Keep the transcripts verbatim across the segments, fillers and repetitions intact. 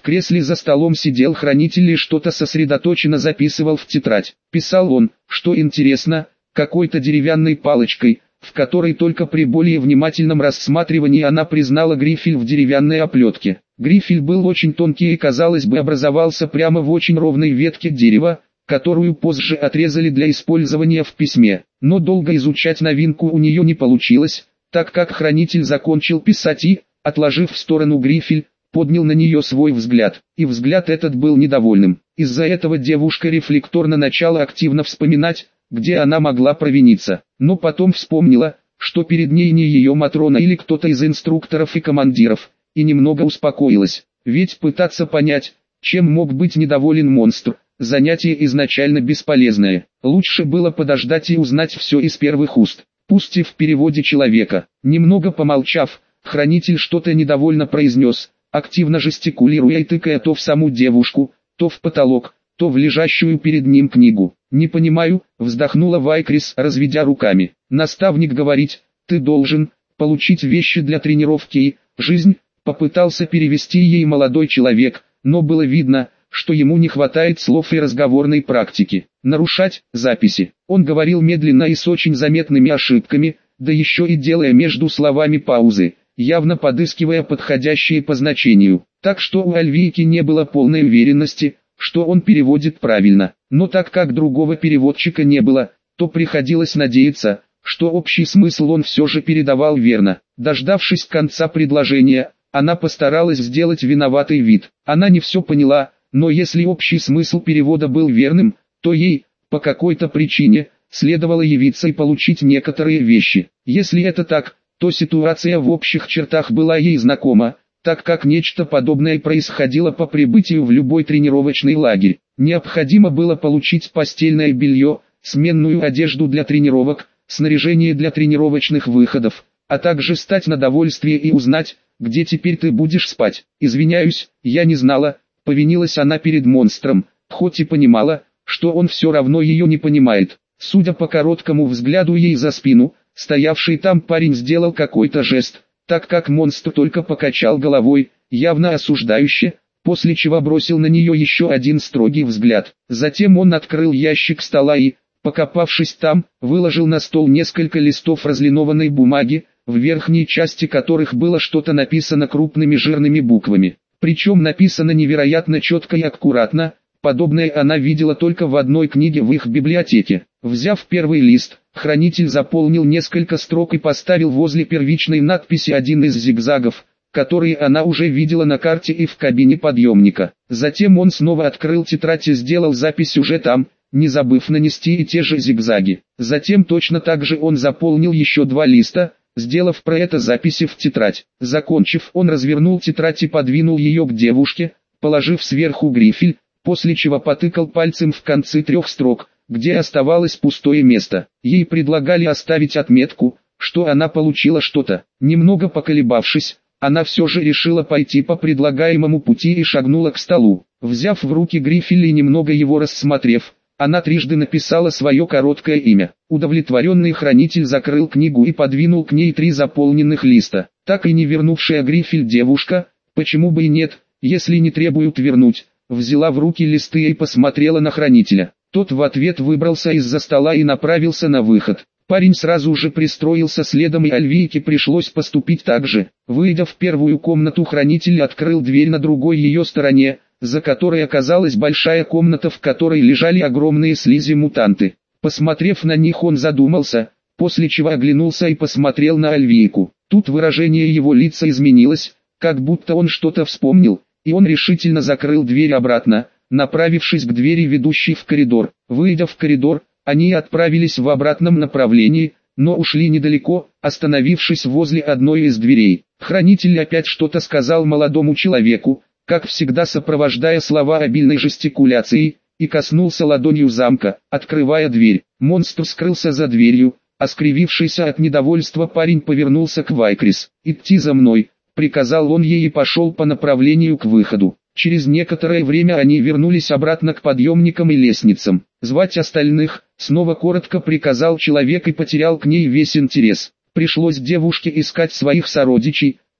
кресле за столом сидел хранитель и что-то сосредоточенно записывал в тетрадь. Писал он, что интересно, какой-то деревянной палочкой, в которой только при более внимательном рассматривании она признала грифель в деревянной оплетке. Грифель был очень тонкий и, казалось бы, образовался прямо в очень ровной ветке дерева, которую позже отрезали для использования в письме. Но долго изучать новинку у нее не получилось, так как хранитель закончил писать и, отложив в сторону грифель, поднял на нее свой взгляд. И взгляд этот был недовольным. Из-за этого девушка рефлекторно начала активно вспоминать, где она могла провиниться. Но потом вспомнила, что перед ней не ее Матрона или кто-то из инструкторов и командиров, и немного успокоилась. Ведь пытаться понять, чем мог быть недоволен монстр, занятие изначально бесполезное. Лучше было подождать и узнать все из первых уст, пусть и в переводе человека. Немного помолчав, хранитель что-то недовольно произнес, активно жестикулируя и тыкая то в саму девушку, то в потолок, то в лежащую перед ним книгу. «Не понимаю», — вздохнула Вайкрис, разведя руками. «Наставник говорит, ты должен получить вещи для тренировки и жизнь», — попытался перевести ей молодой человек, но было видно, что ему не хватает слов и разговорной практики. Нарушать записи. Он говорил медленно и с очень заметными ошибками, да еще и делая между словами паузы, явно подыскивая подходящие по значению. Так что у Альвийки не было полной уверенности, что он переводит правильно. Но так как другого переводчика не было, то приходилось надеяться, что общий смысл он все же передавал верно. Дождавшись конца предложения, она постаралась сделать виноватый вид. Она не все поняла, но если общий смысл перевода был верным, то ей, по какой-то причине, следовало явиться и получить некоторые вещи. Если это так, то ситуация в общих чертах была ей знакома, так как нечто подобное происходило по прибытию в любой тренировочный лагерь. Необходимо было получить постельное белье, сменную одежду для тренировок, снаряжение для тренировочных выходов, а также стать на довольствие и узнать, где теперь ты будешь спать. «Извиняюсь, я не знала», — повинилась она перед монстром, хоть и понимала, что он все равно ее не понимает. Судя по короткому взгляду ей за спину, стоявший там парень сделал какой-то жест, так как монстр только покачал головой, явно осуждающе, после чего бросил на нее еще один строгий взгляд. Затем он открыл ящик стола и, покопавшись там, выложил на стол несколько листов разлинованной бумаги, в верхней части которых было что-то написано крупными жирными буквами. Причем написано невероятно четко и аккуратно, подобное она видела только в одной книге в их библиотеке. Взяв первый лист, хранитель заполнил несколько строк и поставил возле первичной надписи один из зигзагов, которые она уже видела на карте и в кабине подъемника. Затем он снова открыл тетрадь и сделал запись уже там, не забыв нанести и те же зигзаги. Затем точно так же он заполнил еще два листа, сделав про это записи в тетрадь. Закончив, он развернул тетрадь и подвинул ее к девушке, положив сверху грифель, после чего потыкал пальцем в концы трех строк, где оставалось пустое место. Ей предлагали оставить отметку, что она получила что-то. Немного поколебавшись, она все же решила пойти по предлагаемому пути и шагнула к столу. Взяв в руки грифель и немного его рассмотрев, она трижды написала свое короткое имя. Удовлетворенный хранитель закрыл книгу и подвинул к ней три заполненных листа. Так и не вернувшая грифель девушка, почему бы и нет, если не требуют вернуть, взяла в руки листы и посмотрела на хранителя. Тот в ответ выбрался из-за стола и направился на выход. Парень сразу же пристроился следом, и Альвийке пришлось поступить так же. Выйдя в первую комнату, хранитель открыл дверь на другой ее стороне, за которой оказалась большая комната, в которой лежали огромные слизи-мутанты. Посмотрев на них, он задумался, после чего оглянулся и посмотрел на Альвийку. Тут выражение его лица изменилось, как будто он что-то вспомнил, и он решительно закрыл дверь обратно, направившись к двери, ведущей в коридор. Выйдя в коридор, они отправились в обратном направлении, но ушли недалеко, остановившись возле одной из дверей. Хранитель опять что-то сказал молодому человеку, как всегда сопровождая слова обильной жестикуляцией, и коснулся ладонью замка, открывая дверь. Монстр скрылся за дверью, а скривившийся от недовольства парень повернулся к Вайкрис. «Идти за мной», — приказал он ей и пошел по направлению к выходу. Через некоторое время они вернулись обратно к подъемникам и лестницам. «Звать остальных», — снова коротко приказал человек и потерял к ней весь интерес. Пришлось девушке искать своих сородичей,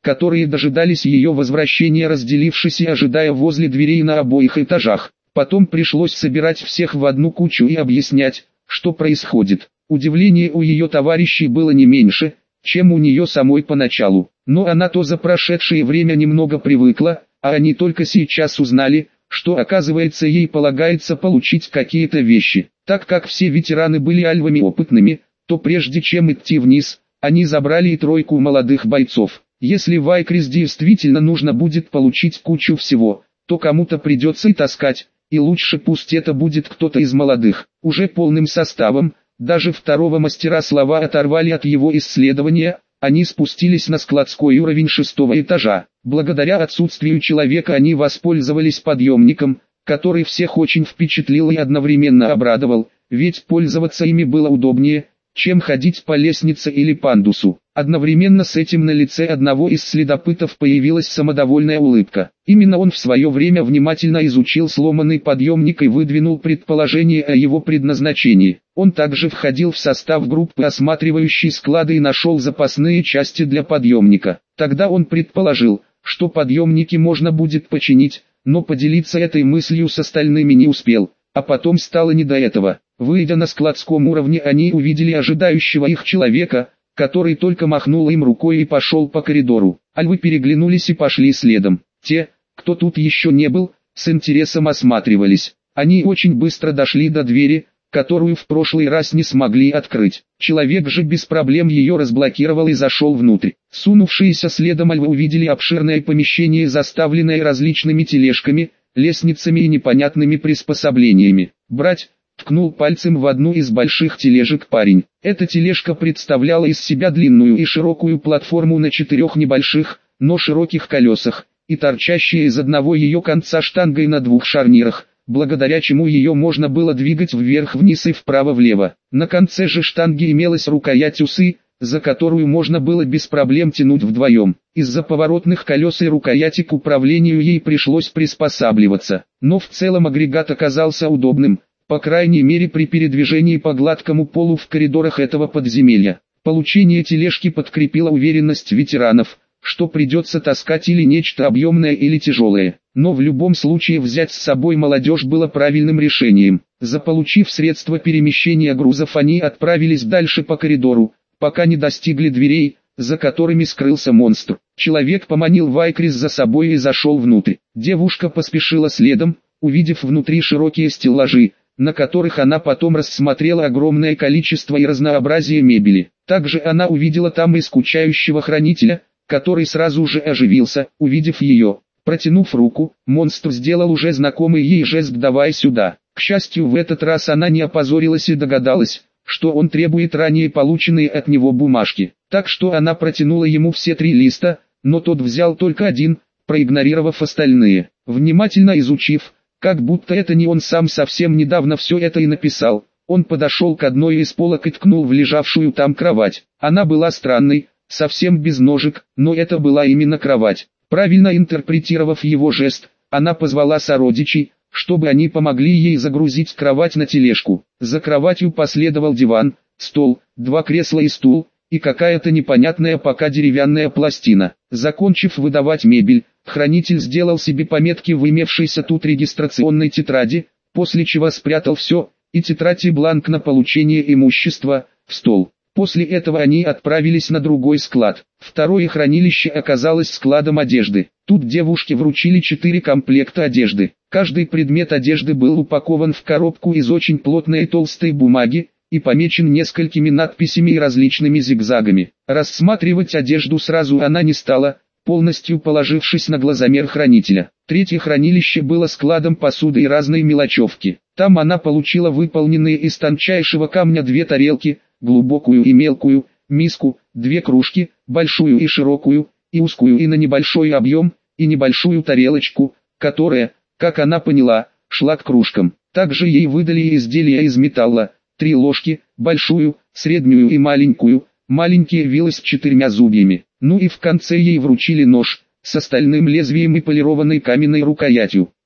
которые дожидались ее возвращения, разделившись и ожидая возле дверей на обоих этажах. Потом пришлось собирать всех в одну кучу и объяснять, что происходит. Удивление у ее товарищей было не меньше, чем у нее самой поначалу. Но она то за прошедшее время немного привыкла, а они только сейчас узнали, что оказывается ей полагается получить какие-то вещи. Так как все ветераны были альвами опытными, то прежде чем идти вниз, они забрали и тройку молодых бойцов. Если в Айкрис действительно нужно будет получить кучу всего, то кому-то придется и таскать, и лучше пусть это будет кто-то из молодых. Уже полным составом, даже второго мастера слова оторвали от его исследования, они спустились на складской уровень шестого этажа. Благодаря отсутствию человека они воспользовались подъемником, который всех очень впечатлил и одновременно обрадовал, ведь пользоваться ими было удобнее, чем ходить по лестнице или пандусу. Одновременно с этим на лице одного из следопытов появилась самодовольная улыбка. Именно он в свое время внимательно изучил сломанный подъемник и выдвинул предположение о его предназначении. Он также входил в состав группы, осматривающей склады, и нашел запасные части для подъемника. Тогда он предположил, что подъемники можно будет починить, но поделиться этой мыслью с остальными не успел, а потом стало не до этого. Выйдя на складском уровне, они увидели ожидающего их человека, который только махнул им рукой и пошел по коридору. Альвы переглянулись и пошли следом. Те, кто тут еще не был, с интересом осматривались. Они очень быстро дошли до двери, которую в прошлый раз не смогли открыть. Человек же без проблем ее разблокировал и зашел внутрь. Сунувшиеся следом альвы увидели обширное помещение, заставленное различными тележками, лестницами и непонятными приспособлениями. «Брать!» — ткнул пальцем в одну из больших тележек парень. Эта тележка представляла из себя длинную и широкую платформу на четырех небольших, но широких колесах, и торчащие из одного ее конца штангой на двух шарнирах, благодаря чему ее можно было двигать вверх-вниз и вправо-влево. На конце же штанги имелась рукоять усы, за которую можно было без проблем тянуть вдвоем. Из-за поворотных колес и рукояти к управлению ей пришлось приспосабливаться. Но в целом агрегат оказался удобным, по крайней мере при передвижении по гладкому полу в коридорах этого подземелья. Получение тележки подкрепило уверенность ветеранов, что придется таскать или нечто объемное или тяжелое. Но в любом случае взять с собой молодежь было правильным решением. Заполучив средства перемещения грузов, они отправились дальше по коридору, пока не достигли дверей, за которыми скрылся монстр. Человек поманил Вайкрис за собой и зашел внутрь. Девушка поспешила следом, увидев внутри широкие стеллажи, на которых она потом рассмотрела огромное количество и разнообразие мебели. Также она увидела там и скучающего хранителя, который сразу же оживился, увидев ее. Протянув руку, монстр сделал уже знакомый ей жест «давай сюда». К счастью, в этот раз она не опозорилась и догадалась, что он требует ранее полученные от него бумажки. Так что она протянула ему все три листа, но тот взял только один, проигнорировав остальные. Внимательно изучив, как будто это не он сам совсем недавно все это и написал, он подошел к одной из полок и ткнул в лежавшую там кровать. Она была странной, совсем без ножек, но это была именно кровать. Правильно интерпретировав его жест, она позвала сородичей, чтобы они помогли ей загрузить кровать на тележку. За кроватью последовал диван, стол, два кресла и стул, и какая-то непонятная пока деревянная пластина. Закончив выдавать мебель, хранитель сделал себе пометки в имевшейся тут регистрационной тетради, после чего спрятал все, и тетрадь и бланк на получение имущества, в стол. После этого они отправились на другой склад. Второе хранилище оказалось складом одежды. Тут девушке вручили четыре комплекта одежды. Каждый предмет одежды был упакован в коробку из очень плотной и толстой бумаги, и помечен несколькими надписями и различными зигзагами. Рассматривать одежду сразу она не стала, полностью положившись на глазомер хранителя. Третье хранилище было складом посуды и разной мелочевки. Там она получила выполненные из тончайшего камня две тарелки, глубокую и мелкую, миску, две кружки, большую и широкую, и узкую и на небольшой объем, и небольшую тарелочку, которая, как она поняла, шла к кружкам. Также ей выдали изделия из металла, три ложки, большую, среднюю и маленькую, маленькие вилы с четырьмя зубьями. Ну и в конце ей вручили нож, с остальным лезвием и полированной каменной рукоятью.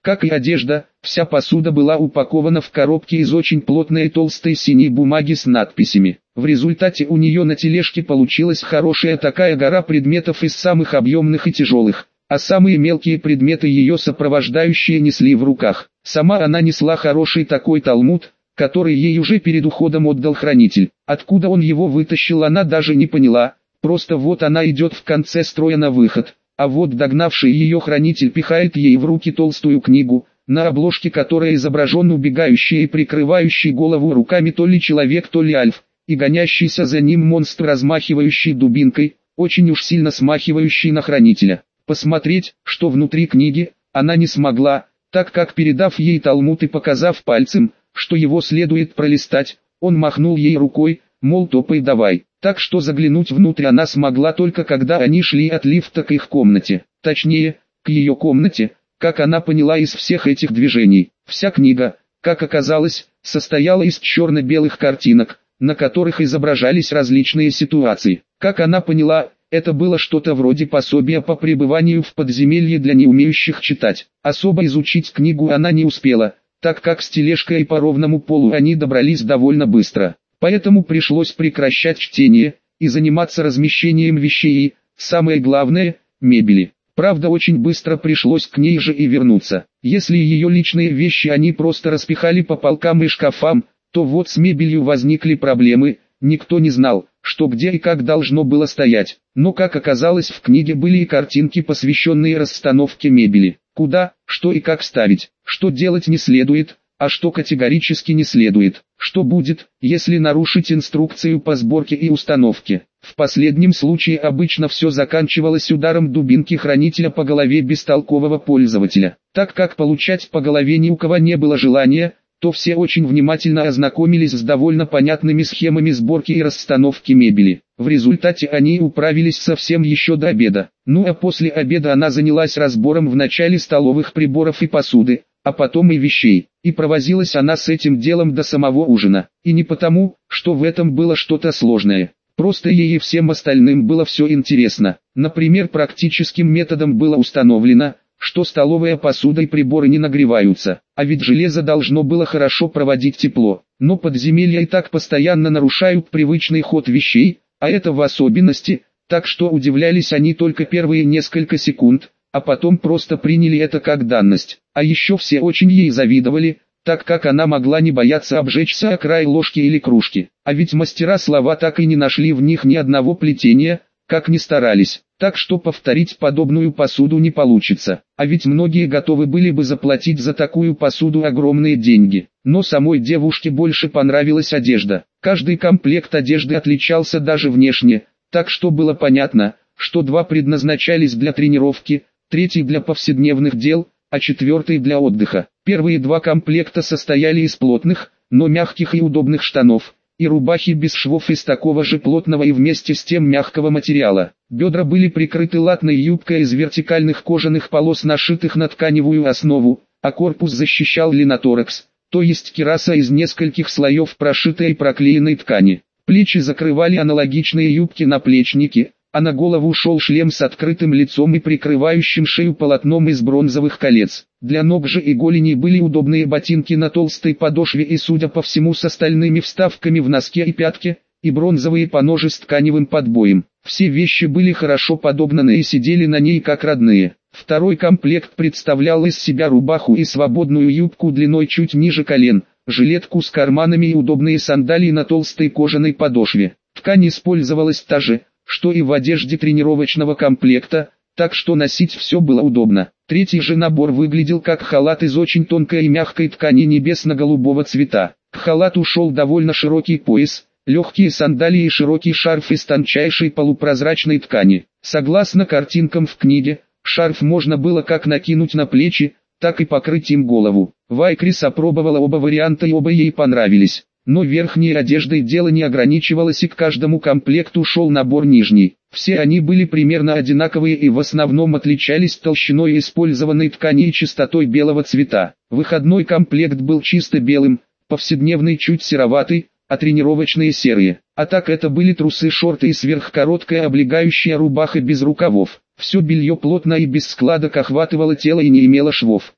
Как и одежда, вся посуда была упакована в коробки из очень плотной и толстой синей бумаги с надписями. В результате у нее на тележке получилась хорошая такая гора предметов из самых объемных и тяжелых, а самые мелкие предметы ее сопровождающие несли в руках. Сама она несла хороший такой талмуд, который ей уже перед уходом отдал хранитель. Откуда он его вытащил, она даже не поняла, просто вот она идет в конце строя на выход. А вот догнавший ее хранитель пихает ей в руки толстую книгу, на обложке которой изображен убегающий и прикрывающий голову руками то ли человек, то ли альф, и гонящийся за ним монстр, размахивающий дубинкой, очень уж сильно смахивающий на хранителя. Посмотреть, что внутри книги, она не смогла, так как, передав ей талмуд и показав пальцем, что его следует пролистать, он махнул ей рукой, мол, топай давай. Так что заглянуть внутрь она смогла только когда они шли от лифта к их комнате. Точнее, к ее комнате, как она поняла из всех этих движений. Вся книга, как оказалось, состояла из черно-белых картинок, на которых изображались различные ситуации. Как она поняла, это было что-то вроде пособия по пребыванию в подземелье для неумеющих читать. Особо изучить книгу она не успела, так как с тележкой по ровному полу они добрались довольно быстро. Поэтому пришлось прекращать чтение и заниматься размещением вещей и, самое главное, мебели. Правда, очень быстро пришлось к ней же и вернуться. Если ее личные вещи они просто распихали по полкам и шкафам, то вот с мебелью возникли проблемы, никто не знал, что где и как должно было стоять. Но как оказалось, в книге были и картинки, посвященные расстановке мебели. Куда, что и как ставить, что делать не следует, а что категорически не следует. Что будет, если нарушить инструкцию по сборке и установке? В последнем случае обычно все заканчивалось ударом дубинки хранителя по голове бестолкового пользователя. Так как получать по голове ни у кого не было желания, то все очень внимательно ознакомились с довольно понятными схемами сборки и расстановки мебели. В результате они управились совсем еще до обеда. Ну а после обеда она занялась разбором вначале столовых приборов и посуды, а потом и вещей. И провозилась она с этим делом до самого ужина. И не потому, что в этом было что-то сложное. Просто ей и всем остальным было все интересно. Например, практическим методом было установлено, что столовая посуда и приборы не нагреваются. А ведь железо должно было хорошо проводить тепло. Но подземелья и так постоянно нарушают привычный ход вещей, а это в особенности, так что удивлялись они только первые несколько секунд, а потом просто приняли это как данность. А еще все очень ей завидовали, так как она могла не бояться обжечься о край ложки или кружки. А ведь мастера слова так и не нашли в них ни одного плетения, как ни старались. Так что повторить подобную посуду не получится. А ведь многие готовы были бы заплатить за такую посуду огромные деньги. Но самой девушке больше понравилась одежда. Каждый комплект одежды отличался даже внешне, так что было понятно, что два предназначались для тренировки, третий для повседневных дел, а четвертый для отдыха. Первые два комплекта состояли из плотных, но мягких и удобных штанов, и рубахи без швов из такого же плотного и вместе с тем мягкого материала. Бедра были прикрыты латной юбкой из вертикальных кожаных полос, нашитых на тканевую основу, а корпус защищал линоторекс, то есть кираса из нескольких слоев прошитой и проклеенной ткани. Плечи закрывали аналогичные юбки-наплечники, а на голову шел шлем с открытым лицом и прикрывающим шею полотном из бронзовых колец. Для ног же и голени были удобные ботинки на толстой подошве и, судя по всему, с остальными вставками в носке и пятке, и бронзовые поножи с тканевым подбоем. Все вещи были хорошо подогнаны и сидели на ней как родные. Второй комплект представлял из себя рубаху и свободную юбку длиной чуть ниже колен, жилетку с карманами и удобные сандалии на толстой кожаной подошве. Ткань использовалась та же, что и в одежде тренировочного комплекта, так что носить все было удобно. Третий же набор выглядел как халат из очень тонкой и мягкой ткани небесно-голубого цвета. К халату шел довольно широкий пояс, легкие сандалии и широкий шарф из тончайшей полупрозрачной ткани. Согласно картинкам в книге, шарф можно было как накинуть на плечи, так и покрыть им голову. Вайкрис опробовала оба варианта и оба ей понравились. Но верхней одеждой дело не ограничивалось, и к каждому комплекту шел набор нижний. Все они были примерно одинаковые и в основном отличались толщиной использованной ткани и чистотой белого цвета. Выходной комплект был чисто белым, повседневный чуть сероватый, а тренировочные серые. А так это были трусы, шорты и сверхкороткая облегающая рубаха без рукавов. Все белье плотно и без складок охватывало тело и не имело швов.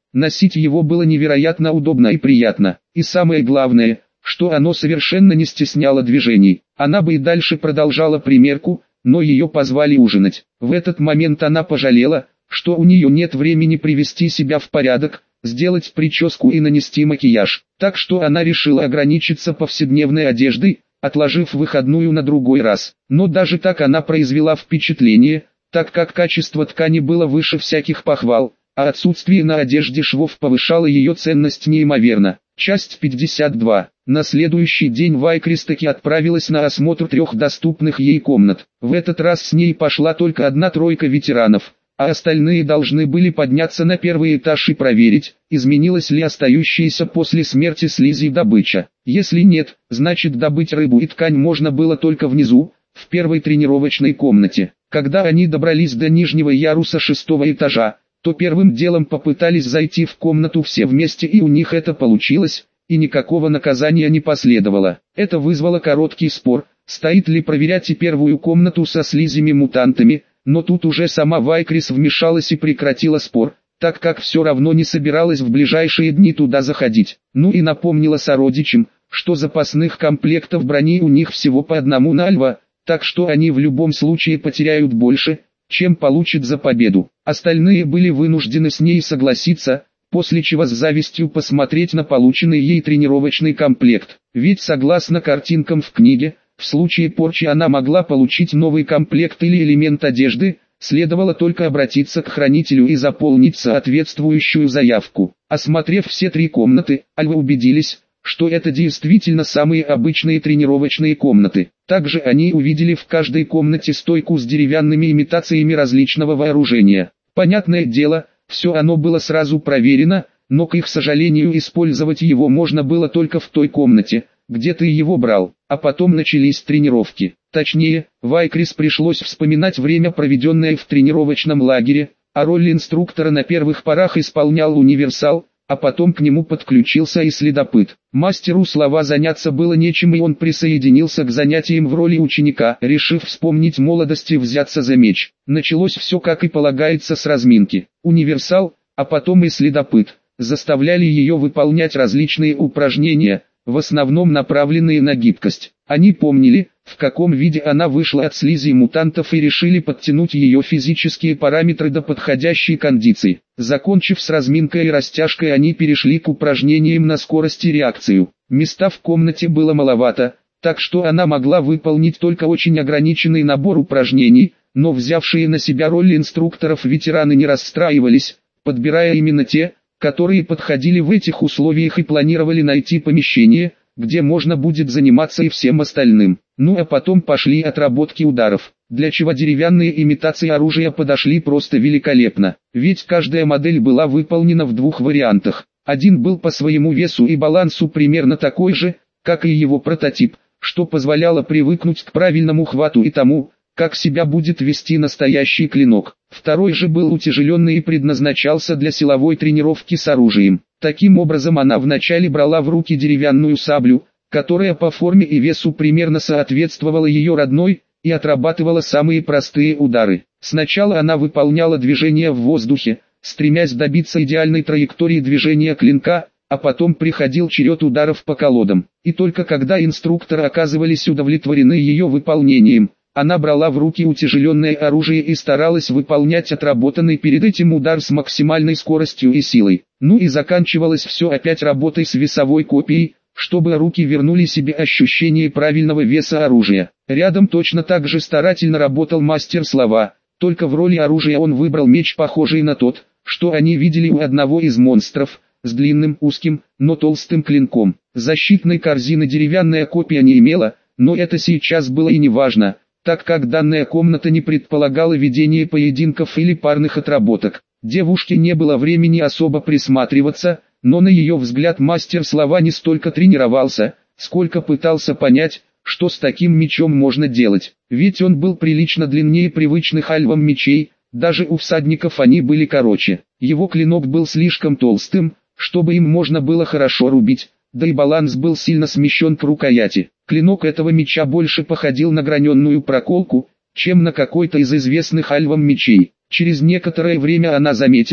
Носить его было невероятно удобно и приятно. И самое главное, что оно совершенно не стесняло движений. Она бы и дальше продолжала примерку, но ее позвали ужинать. В этот момент она пожалела, что у нее нет времени привести себя в порядок, сделать прическу и нанести макияж. Так что она решила ограничиться повседневной одеждой, отложив выходную на другой раз. Но даже так она произвела впечатление, так как качество ткани было выше всяких похвал, а отсутствие на одежде швов повышало ее ценность неимоверно. Часть пятьдесят два. На следующий день Вайкрис таки отправилась на осмотр трех доступных ей комнат. В этот раз с ней пошла только одна тройка ветеранов, а остальные должны были подняться на первый этаж и проверить, изменилась ли остающаяся после смерти Слизи добыча. Если нет, значит добыть рыбу и ткань можно было только внизу, в первой тренировочной комнате. Когда они добрались до нижнего яруса шестого этажа, то первым делом попытались зайти в комнату все вместе, и у них это получилось, и никакого наказания не последовало. Это вызвало короткий спор, стоит ли проверять и первую комнату со слизями-мутантами, но тут уже сама Вайкрис вмешалась и прекратила спор, так как все равно не собиралась в ближайшие дни туда заходить. Ну и напомнила сородичам, что запасных комплектов брони у них всего по одному на льва, так что они в любом случае потеряют больше, чем получат за победу. Остальные были вынуждены с ней согласиться, после чего с завистью посмотреть на полученный ей тренировочный комплект. Ведь согласно картинкам в книге, в случае порчи она могла получить новый комплект или элемент одежды, следовало только обратиться к хранителю и заполнить соответствующую заявку. Осмотрев все три комнаты, альвы убедились, что это действительно самые обычные тренировочные комнаты. Также они увидели в каждой комнате стойку с деревянными имитациями различного вооружения. Понятное дело, все оно было сразу проверено, но к их сожалению использовать его можно было только в той комнате, где ты его брал. А потом начались тренировки. Точнее, Вайкрис пришлось вспоминать время, проведенное в тренировочном лагере, а роль инструктора на первых порах исполнял универсал, а потом к нему подключился и следопыт. Мастеру Слова заняться было нечем, и он присоединился к занятиям в роли ученика, решив вспомнить молодость и взяться за меч. Началось все как и полагается с разминки. Универсал, а потом и следопыт, заставляли ее выполнять различные упражнения, в основном направленные на гибкость. Они помнили, в каком виде она вышла от слизи мутантов, и решили подтянуть ее физические параметры до подходящей кондиции. Закончив с разминкой и растяжкой, они перешли к упражнениям на скорость и реакцию. Места в комнате было маловато, так что она могла выполнить только очень ограниченный набор упражнений, но взявшие на себя роль инструкторов ветераны не расстраивались, подбирая именно те, которые подходили в этих условиях, и планировали найти помещение, где можно будет заниматься и всем остальным. Ну а потом пошли отработки ударов, для чего деревянные имитации оружия подошли просто великолепно, ведь каждая модель была выполнена в двух вариантах. Один был по своему весу и балансу примерно такой же, как и его прототип, что позволяло привыкнуть к правильному хвату и тому, как себя будет вести настоящий клинок. Второй же был утяжеленный и предназначался для силовой тренировки с оружием. Таким образом она вначале брала в руки деревянную саблю, которая по форме и весу примерно соответствовала ее родной, и отрабатывала самые простые удары. Сначала она выполняла движения в воздухе, стремясь добиться идеальной траектории движения клинка, а потом приходил черед ударов по колодам. И только когда инструкторы оказывались удовлетворены ее выполнением, она брала в руки утяжеленное оружие и старалась выполнять отработанный перед этим удар с максимальной скоростью и силой. Ну и заканчивалось все опять работой с весовой копией, чтобы руки вернули себе ощущение правильного веса оружия. Рядом точно так же старательно работал мастер Слова, только в роли оружия он выбрал меч, похожий на тот, что они видели у одного из монстров, с длинным узким, но толстым клинком. Защитной корзины деревянная копия не имела, но это сейчас было и не важно, так как данная комната не предполагала ведение поединков или парных отработок. Девушке не было времени особо присматриваться, но на ее взгляд мастер Слова не столько тренировался, сколько пытался понять, что с таким мечом можно делать. Ведь он был прилично длиннее привычных альвам мечей, даже у всадников они были короче. Его клинок был слишком толстым, чтобы им можно было хорошо рубить, да и баланс был сильно смещен к рукояти. Клинок этого меча больше походил на граненную проколку, чем на какой-то из известных альвам мечей. Через некоторое время она заметила,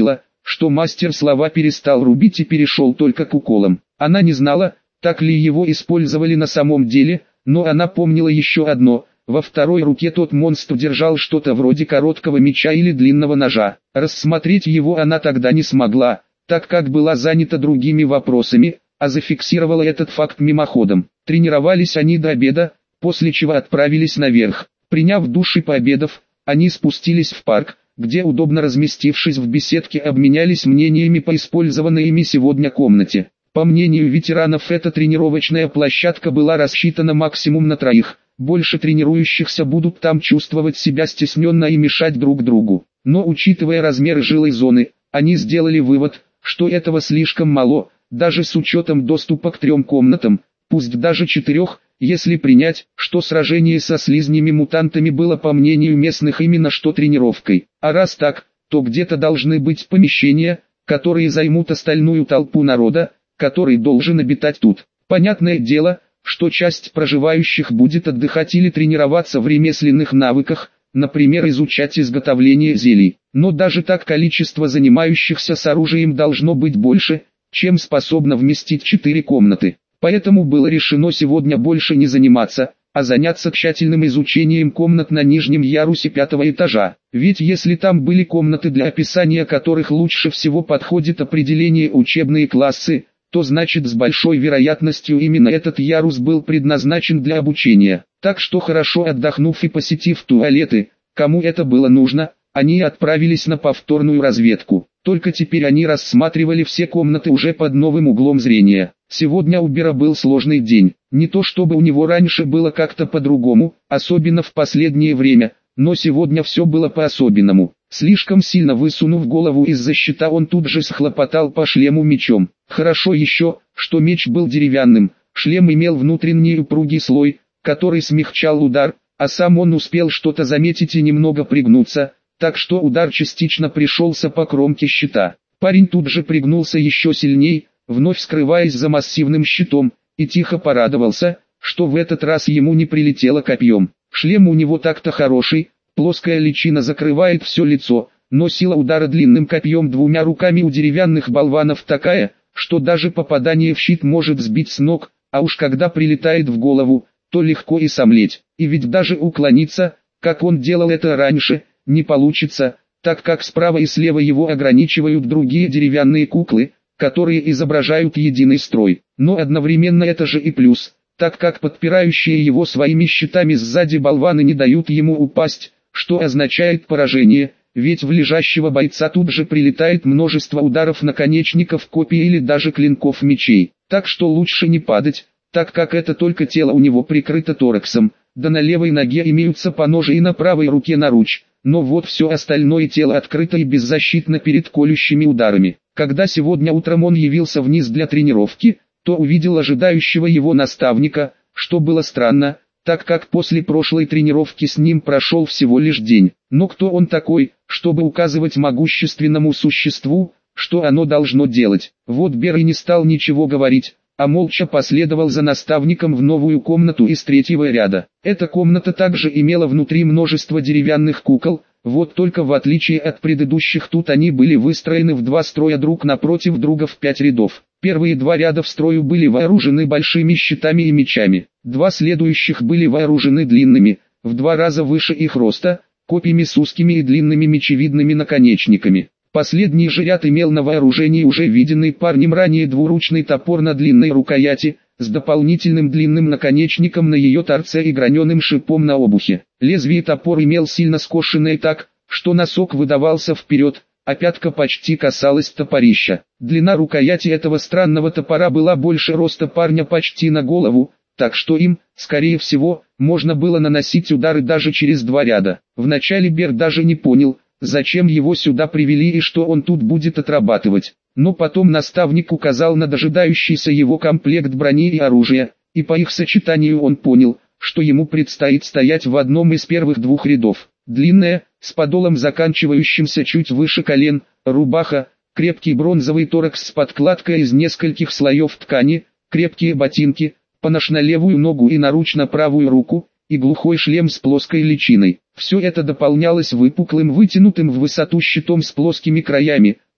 что мастер слова перестал рубить и перешел только к уколам. Она не знала, так ли его использовали на самом деле, но она помнила еще одно: во второй руке тот монстр держал что-то вроде короткого меча или длинного ножа. Рассмотреть его она тогда не смогла, так как была занята другими вопросами, а зафиксировала этот факт мимоходом. Тренировались они до обеда, после чего отправились наверх. Приняв душ и пообедав, они спустились в парк, где, удобно разместившись в беседке, обменялись мнениями по использованной ими сегодня комнате. По мнению ветеранов, эта тренировочная площадка была рассчитана максимум на троих, больше тренирующихся будут там чувствовать себя стесненно и мешать друг другу. Но учитывая размеры жилой зоны, они сделали вывод, что этого слишком мало, даже с учетом доступа к трем комнатам, пусть даже четырех, если принять, что сражение со слизнями-мутантами было, по мнению местных, именно что тренировкой. А раз так, то где-то должны быть помещения, которые займут остальную толпу народа, который должен обитать тут. Понятное дело, что часть проживающих будет отдыхать или тренироваться в ремесленных навыках, например, изучать изготовление зелий. Но даже так количество занимающихся с оружием должно быть больше, чем способно вместить четыре комнаты. Поэтому было решено сегодня больше не заниматься, а заняться тщательным изучением комнат на нижнем ярусе пятого этажа. Ведь если там были комнаты, для описания которых лучше всего подходит определение «учебные классы», то значит, с большой вероятностью именно этот ярус был предназначен для обучения. Так что, хорошо отдохнув и посетив туалеты, кому это было нужно, они отправились на повторную разведку. Только теперь они рассматривали все комнаты уже под новым углом зрения. Сегодня у Бера был сложный день. Не то чтобы у него раньше было как-то по-другому, особенно в последнее время, но сегодня все было по-особенному. Слишком сильно высунув голову из-за щита, он тут же схлопотал по шлему мечом. Хорошо еще, что меч был деревянным, шлем имел внутренний упругий слой, который смягчал удар, а сам он успел что-то заметить и немного пригнуться, так что удар частично пришелся по кромке щита. Парень тут же пригнулся еще сильней, вновь скрываясь за массивным щитом, и тихо порадовался, что в этот раз ему не прилетело копьем. Шлем у него так-то хороший, плоская личина закрывает все лицо, но сила удара длинным копьем двумя руками у деревянных болванов такая, что даже попадание в щит может сбить с ног, а уж когда прилетает в голову, то легко и сомлеть. И ведь даже уклониться, как он делал это раньше, не получится, так как справа и слева его ограничивают другие деревянные куклы, которые изображают единый строй. Но одновременно это же и плюс, так как подпирающие его своими щитами сзади болваны не дают ему упасть, что означает поражение, ведь в лежащего бойца тут же прилетает множество ударов наконечников копий или даже клинков мечей. Так что лучше не падать, так как это только тело у него прикрыто тораксом, да на левой ноге имеются поножи и на правой руке наруч, но вот все остальное тело открыто и беззащитно перед колющими ударами. Когда сегодня утром он явился вниз для тренировки, то увидел ожидающего его наставника, что было странно, так как после прошлой тренировки с ним прошел всего лишь день. Но кто он такой, чтобы указывать могущественному существу, что оно должно делать? Вот Бер и не стал ничего говорить, а молча последовал за наставником в новую комнату из третьего ряда. Эта комната также имела внутри множество деревянных кукол, вот только в отличие от предыдущих тут они были выстроены в два строя друг напротив друга в пять рядов. Первые два ряда в строю были вооружены большими щитами и мечами, два следующих были вооружены длинными, в два раза выше их роста, копьями с узкими и длинными мечевидными наконечниками. Последний же ряд имел на вооружении уже виденный парнем ранее двуручный топор на длинной рукояти, с дополнительным длинным наконечником на ее торце и граненым шипом на обухе. Лезвие топора имел сильно скошенное так, что носок выдавался вперед, а пятка почти касалась топорища. Длина рукояти этого странного топора была больше роста парня почти на голову, так что им, скорее всего, можно было наносить удары даже через два ряда. Вначале Бер даже не понял, зачем его сюда привели и что он тут будет отрабатывать. Но потом наставник указал на дожидающийся его комплект брони и оружия, и по их сочетанию он понял, что ему предстоит стоять в одном из первых двух рядов. Длинная, с подолом заканчивающимся чуть выше колен, рубаха, крепкий бронзовый торакс с подкладкой из нескольких слоев ткани, крепкие ботинки, понож на левую ногу и наруч на правую руку, и глухой шлем с плоской личиной. Все это дополнялось выпуклым, вытянутым в высоту щитом с плоскими краями,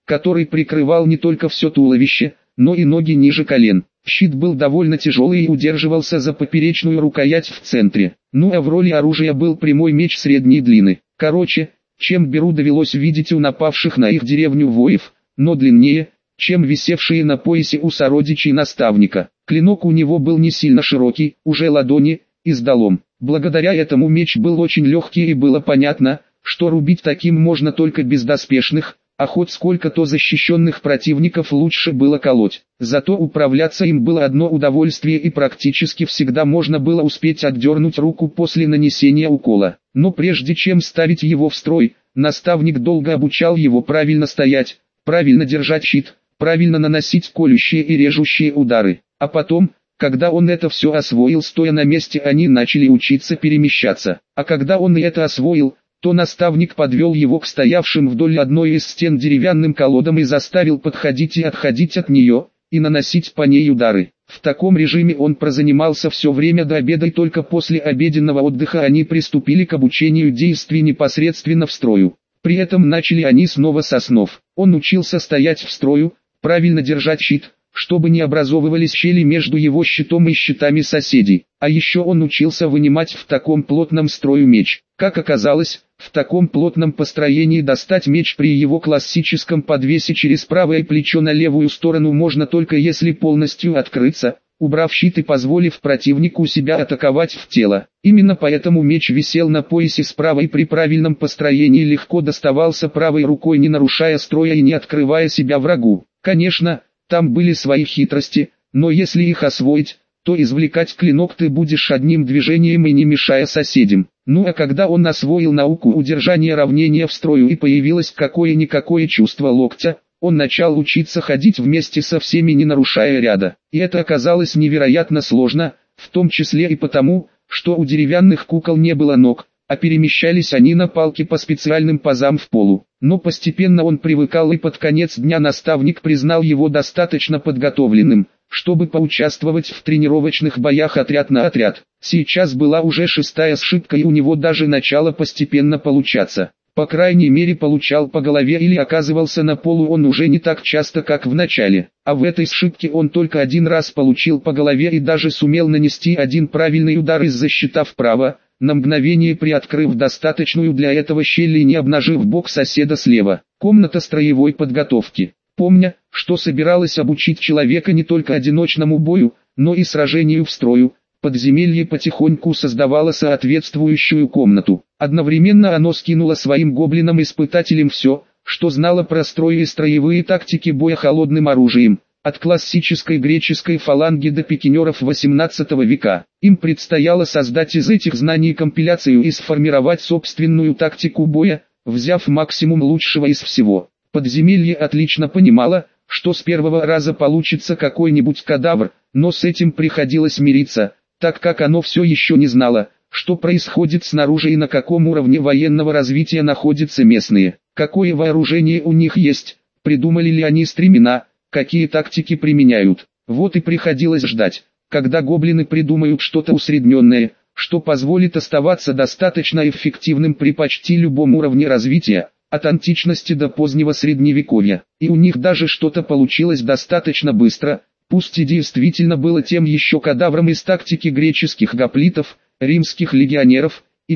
который прикрывал не только все туловище, но и ноги ниже колен. Щит был довольно тяжелый и удерживался за поперечную рукоять в центре. Ну а в роли оружия был прямой меч средней длины. Короче, чем Беру довелось видеть у напавших на их деревню воев, но длиннее, чем висевшие на поясе у сородичей наставника. Клинок у него был не сильно широкий, уже ладони, и с долом. Благодаря этому меч был очень легкий и было понятно, что рубить таким можно только без доспешных, а хоть сколько-то защищенных противников лучше было колоть. Зато управляться им было одно удовольствие и практически всегда можно было успеть отдернуть руку после нанесения укола. Но прежде чем ставить его в строй, наставник долго обучал его правильно стоять, правильно держать щит, правильно наносить колющие и режущие удары. А потом, когда он это все освоил стоя на месте, они начали учиться перемещаться. А когда он и это освоил, то наставник подвел его к стоявшим вдоль одной из стен деревянным колодам и заставил подходить и отходить от нее, и наносить по ней удары. В таком режиме он прозанимался все время до обеда, и только после обеденного отдыха они приступили к обучению действий непосредственно в строю. При этом начали они снова с основ. Он учился стоять в строю, правильно держать щит, чтобы не образовывались щели между его щитом и щитами соседей. А еще он учился вынимать в таком плотном строю меч. Как оказалось, в таком плотном построении достать меч при его классическом подвесе через правое плечо на левую сторону можно только если полностью открыться, убрав щит и позволив противнику себя атаковать в тело. Именно поэтому меч висел на поясе справа и при правильном построении легко доставался правой рукой, не нарушая строя и не открывая себя врагу. Конечно, там были свои хитрости, но если их освоить, то извлекать клинок ты будешь одним движением и не мешая соседям. Ну а когда он освоил науку удержания равнения в строю и появилось какое-никакое чувство локтя, он начал учиться ходить вместе со всеми, не нарушая ряда. И это оказалось невероятно сложно, в том числе и потому, что у деревянных кукол не было ног, а перемещались они на палке по специальным пазам в полу. Но постепенно он привыкал, и под конец дня наставник признал его достаточно подготовленным, чтобы поучаствовать в тренировочных боях отряд на отряд. Сейчас была уже шестая сшибка, и у него даже начало постепенно получаться. По крайней мере, получал по голове или оказывался на полу он уже не так часто, как в начале. А в этой сшибке он только один раз получил по голове и даже сумел нанести один правильный удар из-за щита вправо, на мгновение приоткрыв достаточную для этого щель и не обнажив бок соседа слева. Комната строевой подготовки. Помня, что собиралась обучить человека не только одиночному бою, но и сражению в строю, подземелье потихоньку создавало соответствующую комнату. Одновременно оно скинуло своим гоблинам-испытателям все, что знало про строй и строевые тактики боя холодным оружием, от классической греческой фаланги до пикинеров восемнадцатого века. Им предстояло создать из этих знаний компиляцию и сформировать собственную тактику боя, взяв максимум лучшего из всего. Подземелье отлично понимало, что с первого раза получится какой-нибудь кадавр, но с этим приходилось мириться, так как оно все еще не знало, что происходит снаружи и на каком уровне военного развития находятся местные, какое вооружение у них есть, придумали ли они стремена, какие тактики применяют. Вот и приходилось ждать, когда гоблины придумают что-то усредненное, что позволит оставаться достаточно эффективным при почти любом уровне развития, от античности до позднего средневековья. И у них даже что-то получилось достаточно быстро, пусть и действительно было тем еще кадавром из тактики греческих гоплитов, римских легионеров и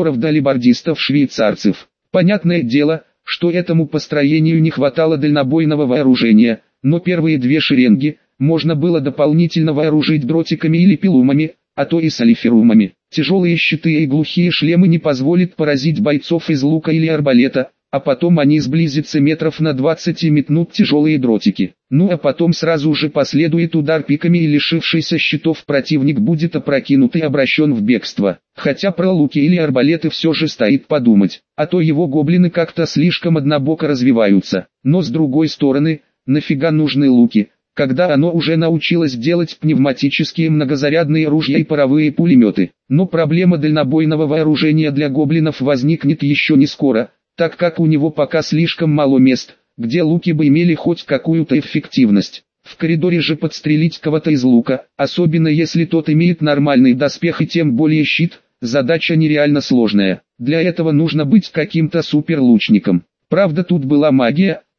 пикинеров-далибардистов-швейцарцев. Понятное дело, что этому построению не хватало дальнобойного вооружения, но первые две шеренги можно было дополнительно вооружить дротиками или пилумами, а то и салиферумами. Тяжелые щиты и глухие шлемы не позволят поразить бойцов из лука или арбалета, а потом они сблизятся метров на двадцать и метнут тяжелые дротики. Ну а потом сразу же последует удар пиками, и лишившийся щитов противник будет опрокинут и обращен в бегство. Хотя про луки или арбалеты все же стоит подумать, а то его гоблины как-то слишком однобоко развиваются. Но с другой стороны, нафига нужны луки, когда оно уже научилось делать пневматические многозарядные ружья и паровые пулеметы? Но проблема дальнобойного вооружения для гоблинов возникнет еще не скоро, так как у него пока слишком мало мест, где луки бы имели хоть какую-то эффективность. В коридоре же подстрелить кого-то из лука, особенно если тот имеет нормальный доспех и тем более щит, задача нереально сложная. Для этого нужно быть каким-то суперлучником. Правда, тут была магия,